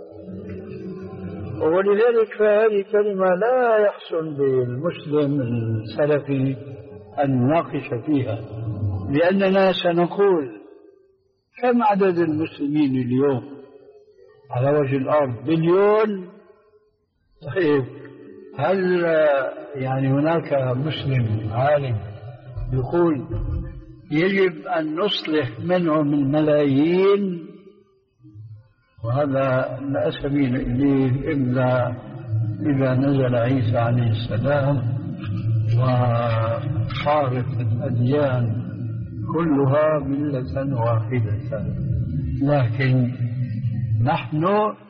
ولذلك فهذه كلمة لا يحسن بالمسلم السلفي أن نناقش فيها، لأننا سنقول كم عدد المسلمين اليوم على وجه الأرض؟ مليون. طيب هل يعني هناك مسلم عالم يقول يجب أن نصلح منهم الملايين؟ وهذا لا سبيل إليه إلا إذا نزل عيسى عليه السلام وصارت الأديان كلها ملة واحدة. لكن نحن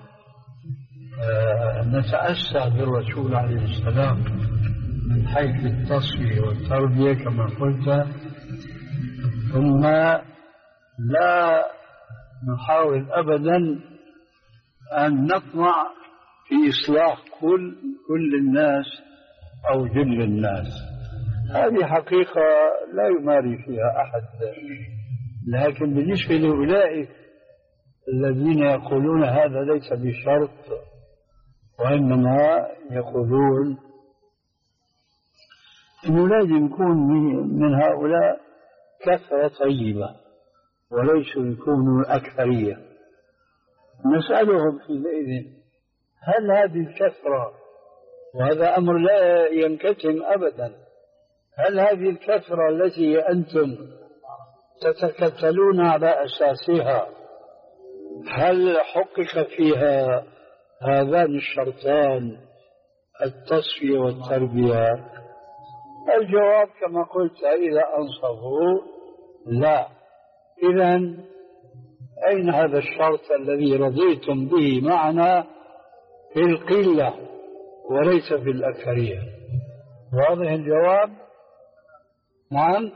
نتأسى بالرسول عليه السلام من حيث التصفية والتربية كما قلت، ثم لا نحاول أبدا أن نطمع في إصلاح كل كل الناس أو جل الناس. هذه حقيقة لا يماري فيها أحد. لكن بالنسبة لأولئك الذين يقولون هذا ليس بشرط، وإنما يقولون إنه لازم يكون من هؤلاء كثرة طيبة وليسوا يكونوا أكثرية، نسألهم حينئذ هل هذه الكثرة، وهذا أمر لا ينكتم أبدا، هل هذه الكثرة التي أنتم تتكتلون على أساسها، هل حقق فيها هذان الشرطان التصفية والتربية؟ الجواب كما قلت إذا أنصفوا لا. إذن أين هذا الشرط الذي رضيتم به معنا في القلة وليس في الأكثرية؟ واضح الجواب؟ نعم.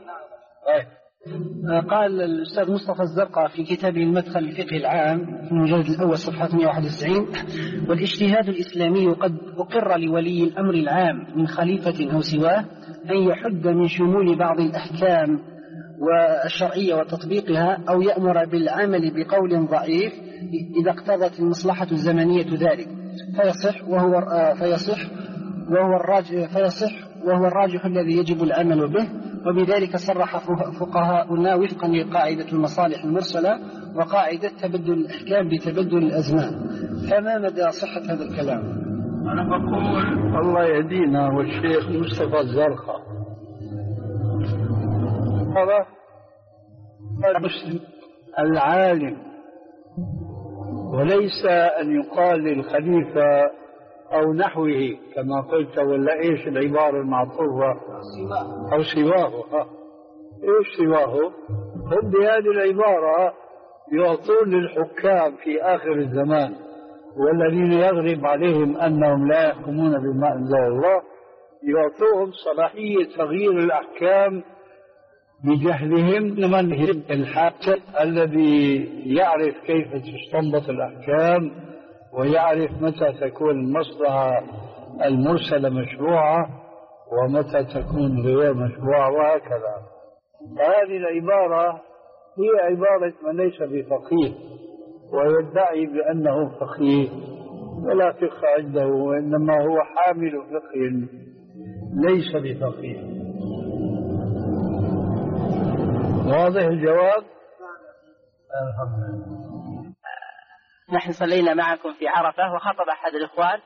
قال الأستاذ مصطفى الزرقاء في كتابه المدخل الفقه العام في المجلد الأول صفحة مئة وواحد وتسعين: والاجتهاد الإسلامي قد أقر لولي الأمر العام من خليفة أو سواه أن يحد من شمول بعض الأحكام والشرعية وتطبيقها، أو يأمر بالعمل بقول ضعيف إذا اقتضت المصلحة الزمنية ذلك، فيصح وهو فيصح وهو الراجح فيصح وهو الراجح الذي يجب العمل به. وبذلك صرح فقهاؤنا وفقا لقاعدة المصالح المرسلة وقاعدة تبدل الأحكام بتبدل الأزمان. فما مدى صحة هذا الكلام؟ أنا بقول الله يهدينا والشيخ مصطفى الزرقاء هذا المسلم العالم، وليس أن يقال للخليفة أو نحوه كما قلت، ولا إيش العبارة المعطوفة أو سواه. إيش سواه؟ هم بهذه العبارة يعطون للحكام في آخر الزمان والذين يغرب عليهم أنهم لا يحكمون بما أنزل الله، يعطوهم صلاحية تغيير الأحكام بجهلهم لمن الحاكم الذي يعرف كيف تستنبط الأحكام ويعرف متى تكون المصلحة المرسلة مشروعة ومتى تكون غير مشروعة وهكذا. هذه العبارة هي عبارة من ليس بفقيه ويدعي بأنه فقيه ولا فقه عنده، وإنما هو حامل فقه ليس بفقيه. واضح الجواب؟ الحمد لله. نحن صلينا معكم في عرفة وخطب أحد الإخوان،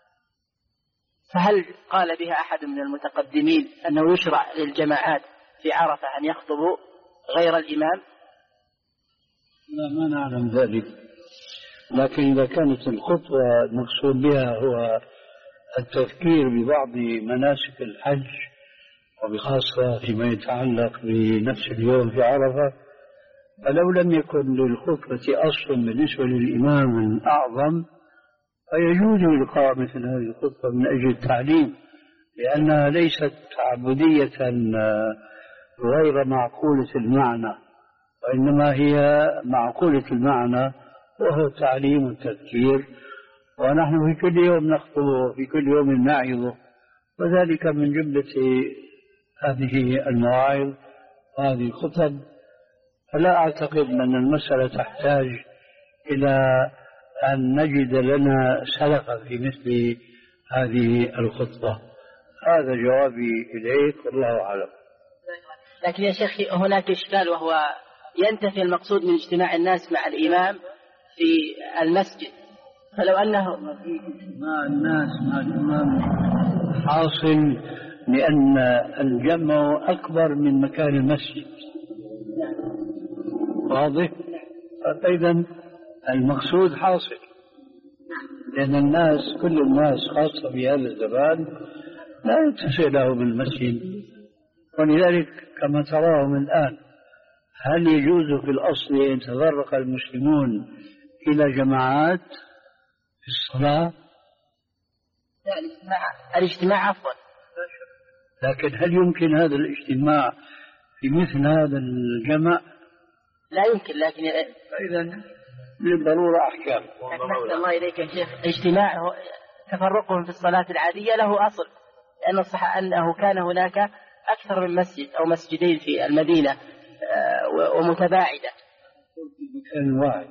فهل قال بها أحد من المتقدمين أنه يشرع للجماعات في عرفة أن يخطبوا غير الإمام؟ لا، ما نعلم ذلك، لكن إذا كانت الخطوة المقصود بها هو التذكير ببعض مناسك الحج وبخاصة فيما يتعلق بنفس اليوم في عرفة، فلو لم يكن للخطبة أصل بالنسبة للإمام الأعظم فيجوز إلقاء مثل هذه الخطبة من أجل التعليم، لأنها ليست تعبدية غير معقولة المعنى، وإنما هي معقولة المعنى وهو تعليم وتذكير، ونحن في كل يوم نخطبه في كل يوم نعظه، وذلك من جملة هذه المواعظ وهذه الخطب. فلا أعتقد أن المسألة تحتاج إلى أن نجد لنا سلفا في مثل هذه الخطبة. هذا جوابي إليك، والله أعلم. لكن يا شيخ هناك إشكال، وهو ينتفي المقصود من اجتماع الناس مع الإمام في المسجد، فلو أنه مع الناس مع الإمام حاصل لأن الجمع أكبر من مكان المسجد. واضح؟ فإذا المقصود حاصل، لأن الناس كل الناس خاصة في هذا الزمان لا يتسع لهم المسجد، ولذلك كما تراهم الآن هل يجوز في الأصل أن يتفرق المسلمون إلى جماعات في الصلاة؟ الاجتماع الاجتماع أفضل، لكن هل يمكن هذا الاجتماع في مثل هذا الجمع؟ لا يمكن، لكن إذا للضرورة أحكام. أحسن الله إليك يا شيخ، اجتماع تفرقهم في الصلاة العادية له أصل، لأن الصح أنه كان هناك أكثر من مسجد أو مسجدين في المدينة ومتباعدة في مكان واحد.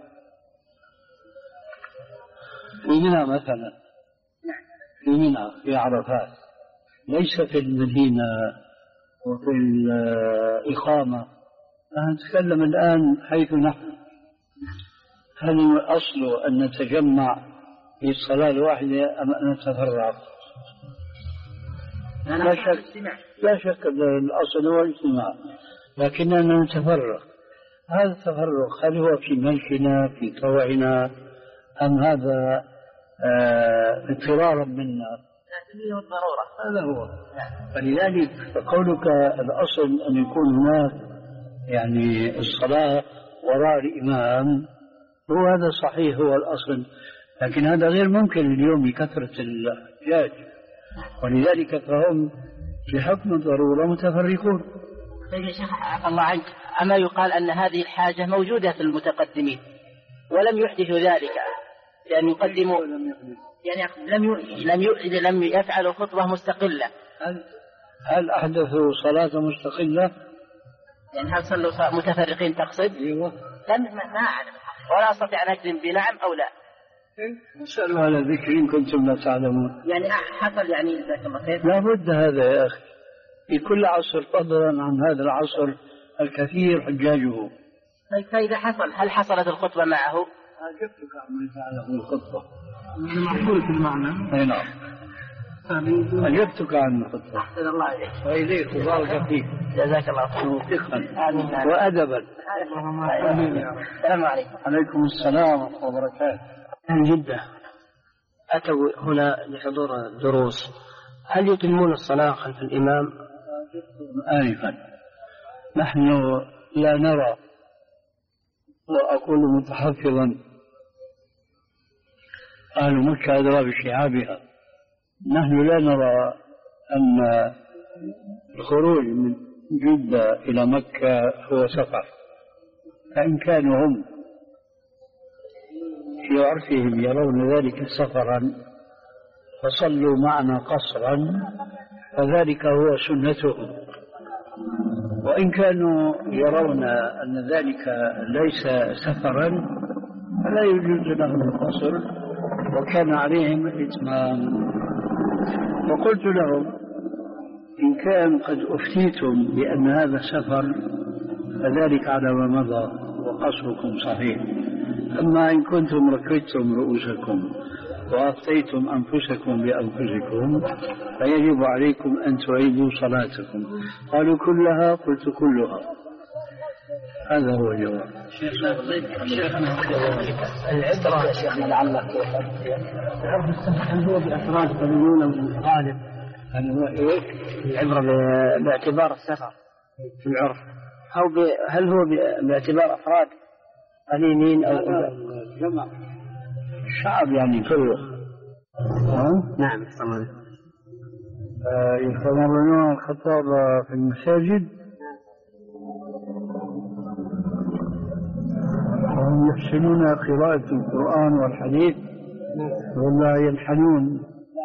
في منى مثلا، في منى في عرفات، ليس في المدينة وفي الإقامة. نتكلم الآن حيث نحن، هل الأصل أن نتجمع في الصلاة الواحدة أم أن نتفرق؟ لا شك لا شك أن الأصل هو الاجتماع، لكننا نتفرق. هذا التفرق هل هو في ملكنا في طوعنا أم هذا آه اضطرارا منا؟ هو الضرورة. هذا هو. فلذلك قولك الأصل أن يكون هناك يعني الصلاة وراء الإمام هو هذا صحيح، هو الأصل، لكن هذا غير ممكن اليوم بكثرة الحجاج، ولذلك فهم بحكم الضرورة متفرقون. طيب يا شيخ عفى الله عنك، أما يقال أن هذه الحاجة موجودة في المتقدمين ولم يحدثوا ذلك، لأن يقدموا يعني لم لم لم يفعلوا خطبة مستقلة. هل هل أحدثوا صلاة مستقلة؟ يعني هل صلوا متفرقين تقصد؟ أيوة. لم ما أعلم ولا أستطيع أن أجزم بنعم أو لا. اسألوا على ذكر إن كنتم لا تعلمون. يعني حصل يعني جزاك الله خير. لا بد هذا يا أخي، في كل عصر فضلا عن هذا العصر الكثير حجاجه. طيب فإذا حصل هل حصلت الخطبة معه؟ أجبتك عن تعلم الخطبة. معقولة المعنى. أي نعم. أجبتك عن الخطبة. أحسن الله عليك. وإليك وبارك فيك. جزاك الله خير. فقها وأدبا. السلام عليكم. عليكم السلام ورحمة الله وبركاته. من جدة أتوا هنا لحضور الدروس، هل يتمون الصلاة خلف الإمام؟ آنفا نحن لا نرى، وأقول متحفظا أهل مكة أدرى بشعابها، نحن لا نرى أن الخروج من جدة إلى مكة هو سفر، فإن كانوا هم في عرفهم يرون ذلك سفرا فصلوا معنا قصرا فذلك هو سنتهم، وإن كانوا يرون أن ذلك ليس سفرا فلا يجوز لهم القصر وكان عليهم الإتمام. وقلت لهم إن كان قد أفتيتم بأن هذا سفر فذلك على ما مضى وقصركم صحيح، أما إن كنتم ركبتم رؤوسكم وأفتيتم أنفسكم بأنفسكم فيجب عليكم أن تعيدوا صلاتكم. قالوا كلها؟ قلت كلها. هذا هو الجواب. العبرة يا شيخنا لعلك هل هو بأفراد قليلون أو غالب؟ هل هو إيه؟ العبرة باعتبار السفر في العرف، أو هل هو باعتبار أفراد قليلين أو جمع الشعب يعني كله؟ نعم. يستمرون الخطاب في المساجد وهم يحسنون قراءة القرآن والحديث ولا يلحنون؟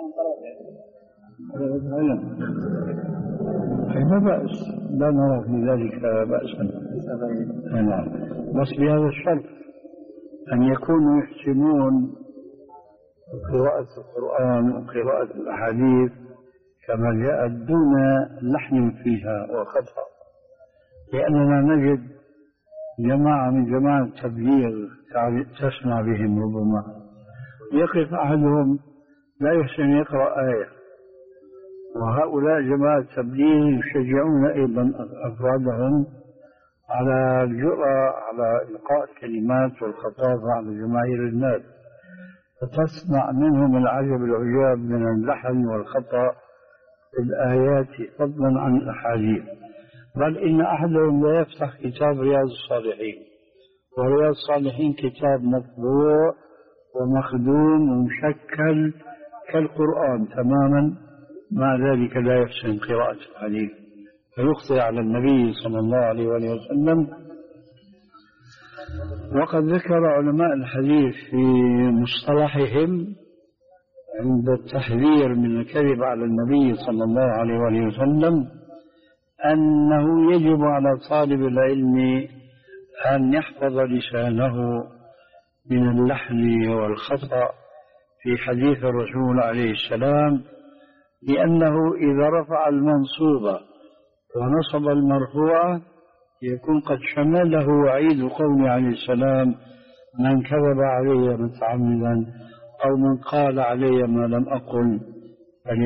لا بأس، لا نرى في ذلك بأسا، بس بهذا الشرط أن يكونوا يحسنون قراءة القرآن وقراءة الأحاديث كما جاءت دون لحن فيها وخطأ، لأننا نجد جماعة من جماعة التبليغ تسمع بهم ربما يقف أحدهم لا يحسن يقرأ آية، وهؤلاء جماعة التبليغ يشجعون أيضا أفرادهم على الجرأة على إلقاء الكلمات والخطابة على جماهير الناس، فتسمع منهم العجب العجاب من اللحن والخطأ في الآيات فضلا عن الأحاديث. بل إن أحدهم لا يفتح كتاب رياض الصالحين، ورياض الصالحين كتاب مطبوع ومخدوم ومشكل كالقرآن تماما، مع ذلك لا يحسن قراءة الحديث فيخطئ على النبي صلى الله عليه وسلم. وقد ذكر علماء الحديث في مصطلحهم عند التحذير من الكذب على النبي صلى الله عليه وسلم أنه يجب على طالب العلم أن يحفظ لسانه من اللحن والخطأ في حديث الرسول عليه السلام، لأنه إذا رفع المنصوبة ونصب المرفوع يكون قد شمله وعيد قوله عليه السلام من كذب علي متعمدا أو من قال علي ما لم أقل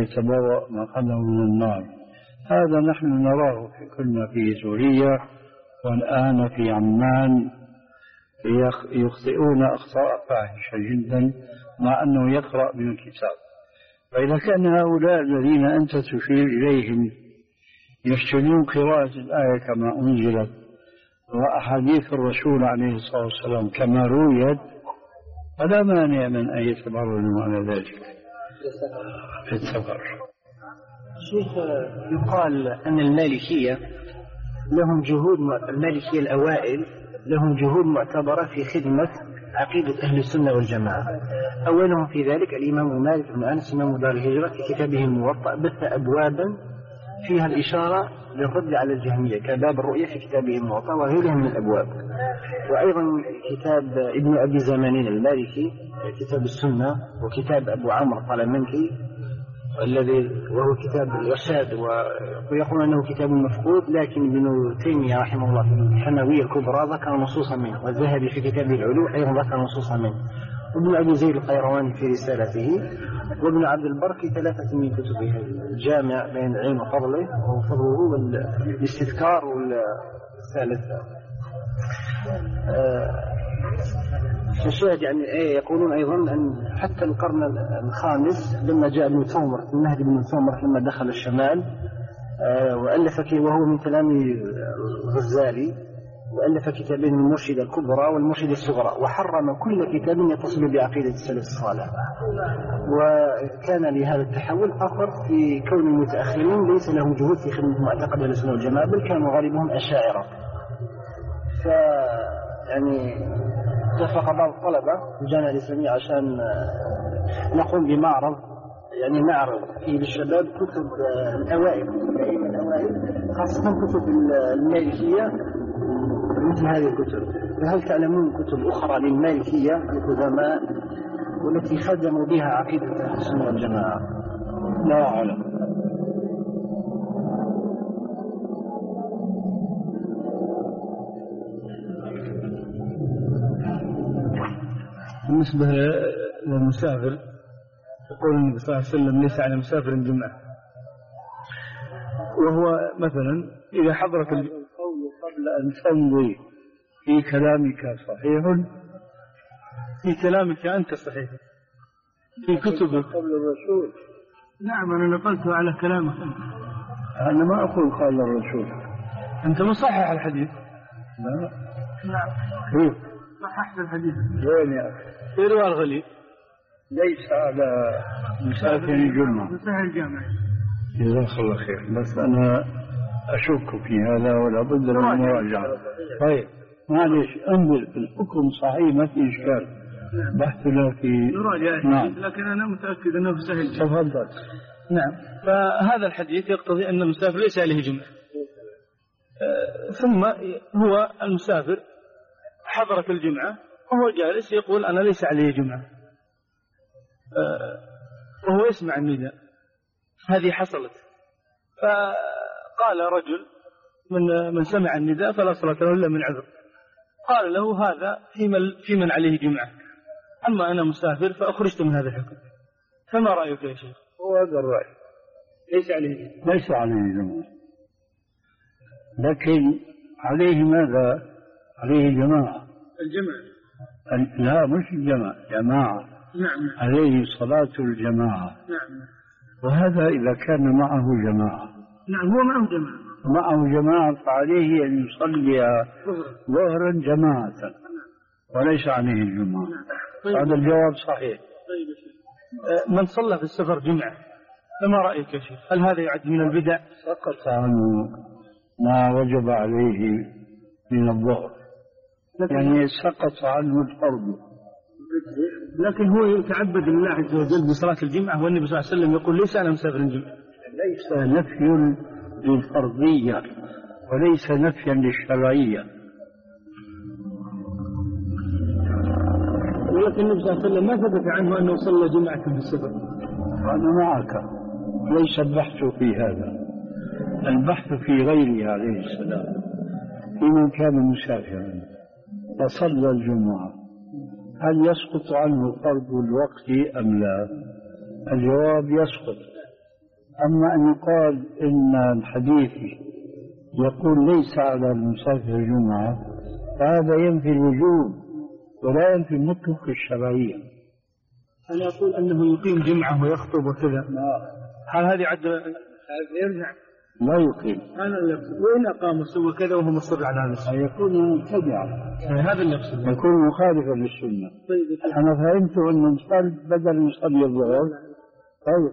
فليتبوأ مقعده من النار. هذا نحن نراه في كنا في سوريا والآن في عمان يخطئون أخطاء فاحشة جدا مع أنه يقرأ من الكتاب. فإذا كان هؤلاء الذين أنت تشير إليهم يفشلون قراءة الآية كما أنزلت وأحاديث الرسول عليه الصلاة والسلام كما رويت، فلا مانع من أن يتمرنوا على ذلك في السفر. شيخ، يقال أن المالكية لهم جهود، المالكية الأوائل لهم جهود معتبرة في خدمة عقيدة أهل السنة والجماعة. أولهم في ذلك الإمام مالك بن أنس إمام دار الهجرة في كتابه الموطأ بث أبوابا فيها الإشارة للرد على الجهمية كباب الرؤية في كتابه الموطأ وغيرها من الأبواب. وأيضا كتاب ابن أبي زمانين المالكي كتاب السنة، وكتاب أبو عمرو الطلمنكي الذي وهو كتاب الإرشاد، ويقول أنه كتاب مفقود، لكن ابن تيمية رحمه الله في الحموية الكبرى ذكر نصوصا منه، والذهبي في كتابه العلو أيضا ذكر نصوصا منه، وابن أبي زيد القيرواني في رسالته، وابن عبد البر في ثلاثة من كتبه الجامع بين العلم وفضله وفضله والاستذكار والثالث. الشاهد يعني ايه، يقولون ايضا ان حتى القرن الخامس لما جاء ابن ثومر المهدي بن ثومر لما دخل الشمال والف وهو من تلاميذ الغزالي، والف كتابين المرشده الكبرى والمرشده الصغرى، وحرم كل كتاب يتصل بعقيده السلف الصالح. وكان لهذا التحول اثر في كون المتاخرين ليس لهم جهود في خدمه معتقد اهل السنه والجماعه، بل كانوا غالبهم اشاعره. ف يعني اتفق بعض الطلبة في الجامعة الإسلامية عشان نقوم بمعرض، يعني معرض فيه للشباب كتب الأوائل الأوائل خاصة كتب المالكية مثل هذه الكتب. فهل تعلمون كتب أخرى للمالكية القدماء والتي خدموا بها عقيدة أهل السنة والجماعة؟ لا أعلم. بالنسبة للمسافر يقول النبي صلى الله عليه وسلم ليس على مسافر جمعة، وهو مثلا إذا حضرت القول قبل أن تمضي في كلامك صحيح، في كلامك أنت صحيح، في كتبك قبل الرسول. نعم أنا نقلته على كلامك أنت. أنا ما أقول قال الرسول، أنت مصحح الحديث. لا نعم كيف صححت الحديث؟ وين يا أخي؟ في رواية الغليل ليس على مسافر الجمعة. مسافر الجامع. جزاك الله خير، بس أنا أشك في هذا ولا بد من مراجعة. طيب معلش انظر في الحكم صحيح ما في إشكال، بحثنا في نعم. لكن أنا متأكد أنه في سهل. تفضل. نعم. فهذا الحديث يقتضي أن المسافر ليس عليه جمعة. أه ثم هو المسافر حضرت الجمعة وهو جالس يقول أنا ليس عليه جمعة، أه وهو يسمع النداء. هذه حصلت، فقال رجل من من سمع النداء فلا صلاة له إلا من عذر، قال له هذا في من, في من عليه جمعة، أما أنا مسافر فأخرجت من هذا الحكم. فما رأيك يا شيخ؟ هو هذا الرأي، ليس عليه جمعة. ليس عليه جمعة، لكن عليه ماذا؟ عليه جماعة. الجماعة لا مش الجماعة، جماعة. نعم. عليه صلاة الجماعة. نعم. وهذا إذا كان معه جماعة. نعم هو معه جماعة. معه جماعة فعليه أن يصلي ظهرا جماعة وليس عليه الجماعة. نعم. طيب. هذا الجواب صحيح. طيب يا شيخ، من صلى في السفر جمعة فما رأيك يا شيخ؟ هل هذا يعد من البدع؟ سقط عنه ما وجب عليه من الظهر، يعني سقط عنه الفرض، لكن هو يتعبد لله عز وجل بصلاة الجمعة، والنبي صلى الله عليه وسلم يقول ليس على مسافر الجمعة. ليس نفي للفرضية وليس نفيا للشرعية. ولكن النبي صلى الله عليه وسلم ما ثبت عنه أنه صلى جمعة في السفر. أنا معك، ليس البحث في هذا، البحث في غيره عليه السلام، في من كان مسافرا فصلى الجمعة هل يسقط عنه فرض الوقت أم لا؟ الجواب يسقط. أما أن يقال إن الحديث يقول ليس على المسافر جمعة، فهذا ينفي الوجوب ولا ينفي مطلق الشرعية. أنا أقول أنه يقيم جمعة ويخطب وكذا، هل هذه عد يرجع؟ لا يقيم. أنا وإن أقام وسوى كذا وهو مصر على هذا الشيء يكون مبتدعا، هذا اللي أقصده، يكون مخالفا للسنة. طيب أنا فهمت أنه يصلي بدل يصلي الظهر. طيب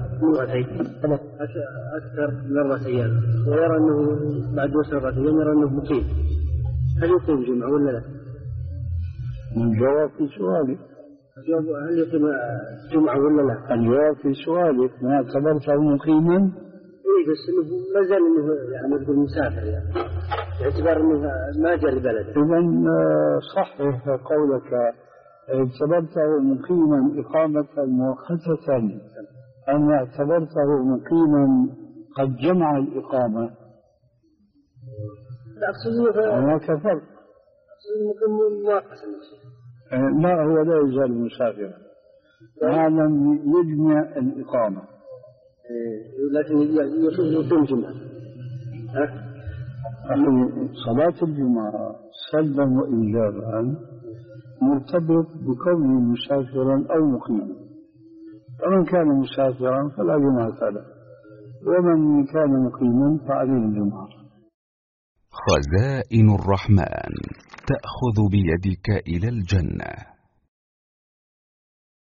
أكثر من أربعة أيام ويرى أنه بعد وصل أربعة أيام يرى أنه مقيم، هل يقيم جمعة ولا لا؟ الجواب في سؤالك، هل يقيم جمعة ولا لا؟ الجواب في سؤالك، ما اعتبرته مقيما؟ إيه بس إنه ما زال إنه يعني يقول مسافر يعني باعتبار إنه ما جاء لبلد. إذن صحح قولك اعتبرته مقيما إقامة مؤقتة أم اعتبرته مقيما قد جمع الإقامة؟ لا أقصد هناك فرق. مقيم مؤقت. لا، هو لا يزال مسافرا ما لم يجمع الإقامة، لكن يقيم جمعة. صلاة الجمعة سلبا وإيجابا مرتبط بكونه مسافرا أو مقيما، فمن كان مسافرا فلا جمعة له، ومن كان مقيما فعليه الجمعة. خزائن الرحمن تأخذ بيدك إلى الجنة.